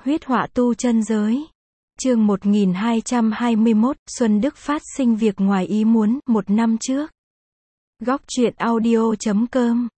Huyết họa tu chân giới. Chương 1221, Xuân Đức phát sinh việc ngoài ý muốn, 1 năm trước. Góc truyện audio.com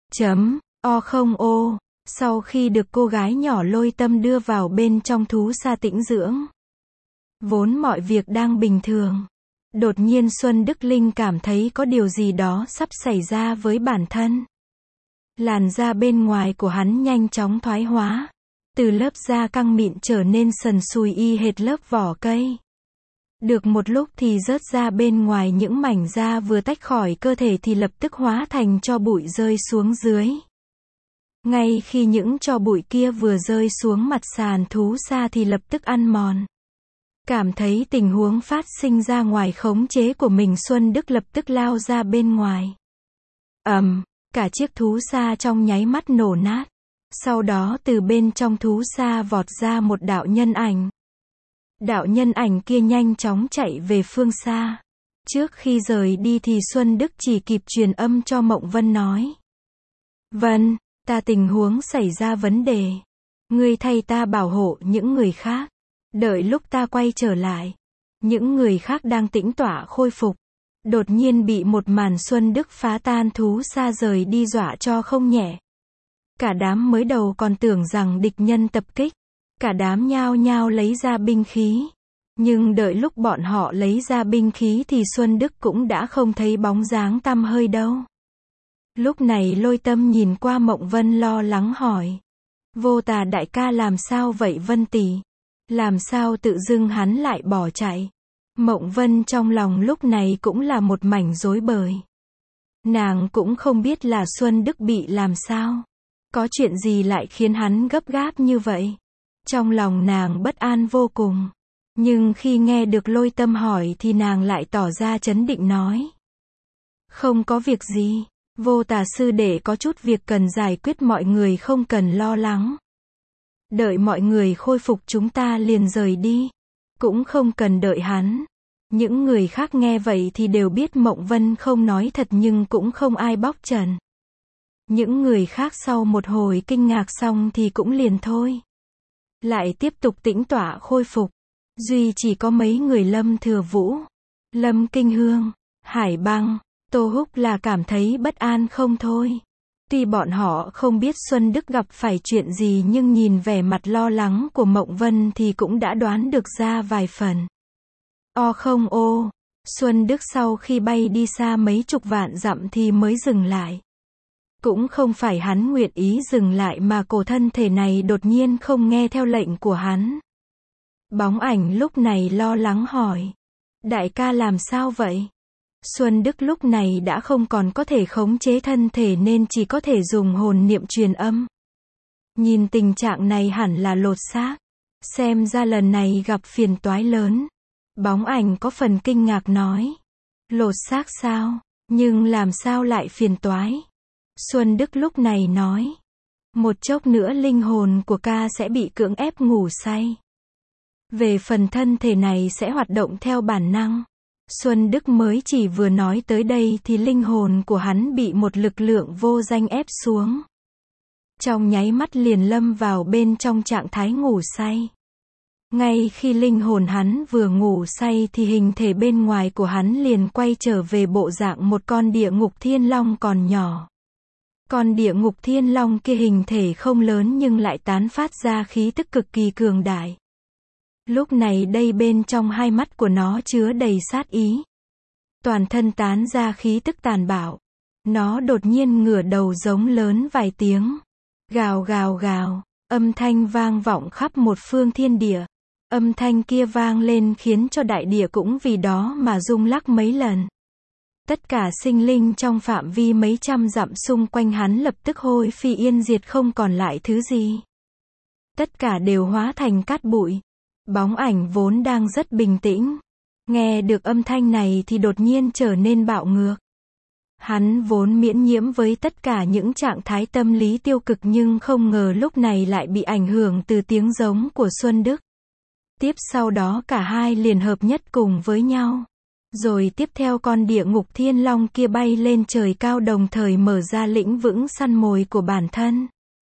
O. Sau khi được cô gái nhỏ Lôi Tâm đưa vào bên trong thú sa tĩnh dưỡng, vốn mọi việc đang bình thường, đột nhiên Xuân Đức Linh cảm thấy có điều gì đó sắp xảy ra với bản thân. Làn da bên ngoài của hắn nhanh chóng thoái hóa, từ lớp da căng mịn trở nên sần sùi y hệt lớp vỏ cây. Được một lúc thì rớt ra bên ngoài, những mảnh da vừa tách khỏi cơ thể thì lập tức hóa thành tro bụi rơi xuống dưới. Ngay khi những tro bụi kia vừa rơi xuống mặt sàn thú sa thì lập tức ăn mòn. Cảm thấy tình huống phát sinh ra ngoài khống chế của mình, Xuân Đức lập tức lao ra bên ngoài. Cả chiếc thú sa trong nháy mắt nổ nát. Sau đó từ bên trong thú sa vọt ra một đạo nhân ảnh. Đạo nhân ảnh kia nhanh chóng chạy về phương xa. Trước khi rời đi thì Xuân Đức chỉ kịp truyền âm cho Mộng Vân nói: Vân, ta tình huống xảy ra vấn đề. Ngươi thay ta bảo hộ những người khác. Đợi lúc ta quay trở lại, những người khác đang tĩnh tọa khôi phục. Đột nhiên bị một màn Xuân Đức phá tan thú sa rời đi dọa cho không nhẹ. Cả đám mới đầu còn tưởng rằng địch nhân tập kích. Cả đám nhao nhao lấy ra binh khí. Nhưng đợi lúc bọn họ lấy ra binh khí thì Xuân Đức cũng đã không thấy bóng dáng tăm hơi đâu. Lúc này Lôi Tâm nhìn qua Mộng Vân lo lắng hỏi: Vô Tà đại ca làm sao vậy Vân tỷ? Làm sao tự dưng hắn lại bỏ chạy? Mộng Vân trong lòng lúc này cũng là một mảnh rối bời. Nàng cũng không biết là Xuân Đức bị làm sao. Có chuyện gì lại khiến hắn gấp gáp như vậy? Trong lòng nàng bất an vô cùng. Nhưng khi nghe được Lôi Tâm hỏi thì nàng lại tỏ ra trấn định nói: Không có việc gì. Vô Tà sư đệ có chút việc cần giải quyết, mọi người không cần lo lắng. Đợi mọi người khôi phục chúng ta liền rời đi. Cũng không cần đợi hắn. Những người khác nghe vậy thì đều biết Mộng Vân không nói thật, nhưng cũng không ai bóc trần. Những người khác sau một hồi kinh ngạc xong thì cũng liền thôi. Lại tiếp tục tĩnh tọa khôi phục. Duy chỉ có mấy người Lâm Thừa Vũ, Lâm Kinh Hương, Hải Băng, Tô Húc là cảm thấy bất an không thôi. Tuy bọn họ không biết Xuân Đức gặp phải chuyện gì, nhưng nhìn vẻ mặt lo lắng của Mộng Vân thì cũng đã đoán được ra vài phần. Xuân Đức sau khi bay đi xa mấy chục vạn dặm thì mới dừng lại. Cũng không phải hắn nguyện ý dừng lại mà cổ thân thể này đột nhiên không nghe theo lệnh của hắn. Bóng ảnh lúc này lo lắng hỏi: Đại ca làm sao vậy? Xuân Đức lúc này đã không còn có thể khống chế thân thể nên chỉ có thể dùng hồn niệm truyền âm. Nhìn tình trạng này hẳn là lột xác. Xem ra lần này gặp phiền toái lớn. Bóng ảnh có phần kinh ngạc nói: Lột xác sao? Nhưng làm sao lại phiền toái? Xuân Đức lúc này nói: Một chốc nữa linh hồn của ca sẽ bị cưỡng ép ngủ say. Về phần thân thể này sẽ hoạt động theo bản năng. Xuân Đức mới chỉ vừa nói tới đây thì linh hồn của hắn bị một lực lượng vô danh ép xuống. Trong nháy mắt liền lâm vào bên trong trạng thái ngủ say. Ngay khi linh hồn hắn vừa ngủ say thì hình thể bên ngoài của hắn liền quay trở về bộ dạng một con địa ngục thiên long còn nhỏ. Con địa ngục thiên long kia hình thể không lớn nhưng lại tán phát ra khí tức cực kỳ cường đại. Lúc này đây bên trong hai mắt của nó chứa đầy sát ý. Toàn thân tán ra khí tức tàn bạo. Nó đột nhiên ngửa đầu giống lớn vài tiếng. Gào gào gào, âm thanh vang vọng khắp một phương thiên địa. Âm thanh kia vang lên khiến cho đại địa cũng vì đó mà rung lắc mấy lần. Tất cả sinh linh trong phạm vi mấy trăm dặm xung quanh hắn lập tức hôi phi yên diệt, không còn lại thứ gì. Tất cả đều hóa thành cát bụi. Bóng ảnh vốn đang rất bình tĩnh. Nghe được âm thanh này thì đột nhiên trở nên bạo ngược. Hắn vốn miễn nhiễm với tất cả những trạng thái tâm lý tiêu cực, nhưng không ngờ lúc này lại bị ảnh hưởng từ tiếng giống của Xuân Đức. Tiếp sau đó cả hai liền hợp nhất cùng với nhau. Rồi tiếp theo con địa ngục thiên long kia bay lên trời cao, đồng thời mở ra lĩnh vững săn mồi của bản thân.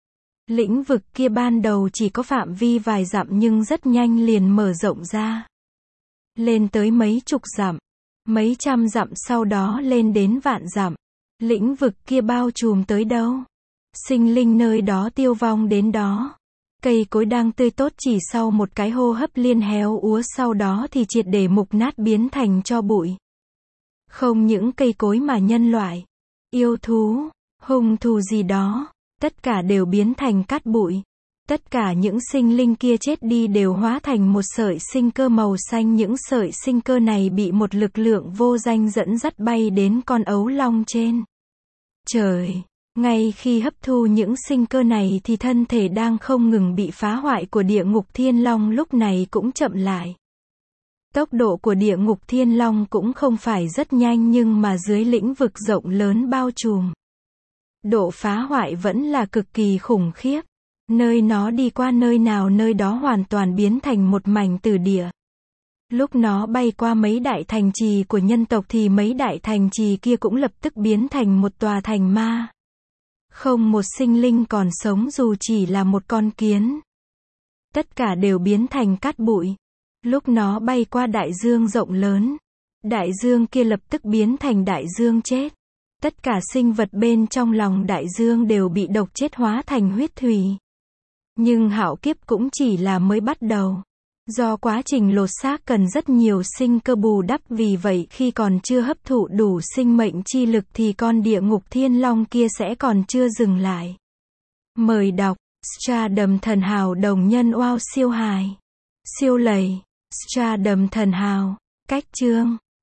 Lĩnh vực kia ban đầu chỉ có phạm vi vài dặm nhưng rất nhanh liền mở rộng ra. Lên tới mấy chục dặm, mấy trăm dặm, sau đó lên đến vạn dặm. Lĩnh vực kia bao trùm tới đâu? Sinh linh nơi đó tiêu vong đến đó. Cây cối đang tươi tốt chỉ sau một cái hô hấp liền héo úa, sau đó thì triệt để mục nát biến thành tro bụi. Không những cây cối mà nhân loại, yêu thú, hung thú gì đó, tất cả đều biến thành cát bụi. Tất cả những sinh linh kia chết đi đều hóa thành một sợi sinh cơ màu xanh, những sợi sinh cơ này bị một lực lượng vô danh dẫn dắt bay đến con ấu long trên trời. Ngay khi hấp thu những sinh cơ này thì thân thể đang không ngừng bị phá hoại của địa ngục thiên long lúc này cũng chậm lại. Tốc độ của địa ngục thiên long cũng không phải rất nhanh, nhưng mà dưới lĩnh vực rộng lớn bao trùm, độ phá hoại vẫn là cực kỳ khủng khiếp. Nơi nó đi qua nơi nào nơi đó hoàn toàn biến thành một mảnh tử địa. Lúc nó bay qua mấy đại thành trì của nhân tộc thì mấy đại thành trì kia cũng lập tức biến thành một tòa thành ma. Không một sinh linh còn sống dù chỉ là một con kiến. Tất cả đều biến thành cát bụi. Lúc nó bay qua đại dương rộng lớn, đại dương kia lập tức biến thành đại dương chết. Tất cả sinh vật bên trong lòng đại dương đều bị độc chết hóa thành huyết thủy. Nhưng hạo kiếp cũng chỉ là mới bắt đầu. Do quá trình lột xác cần rất nhiều sinh cơ bù đắp, vì vậy khi còn chưa hấp thụ đủ sinh mệnh chi lực thì con địa ngục thiên long kia sẽ còn chưa dừng lại. Mời đọc Stardom Thần Hào đồng nhân wow siêu hài. Siêu lầy. Stardom Thần Hào. Cách chương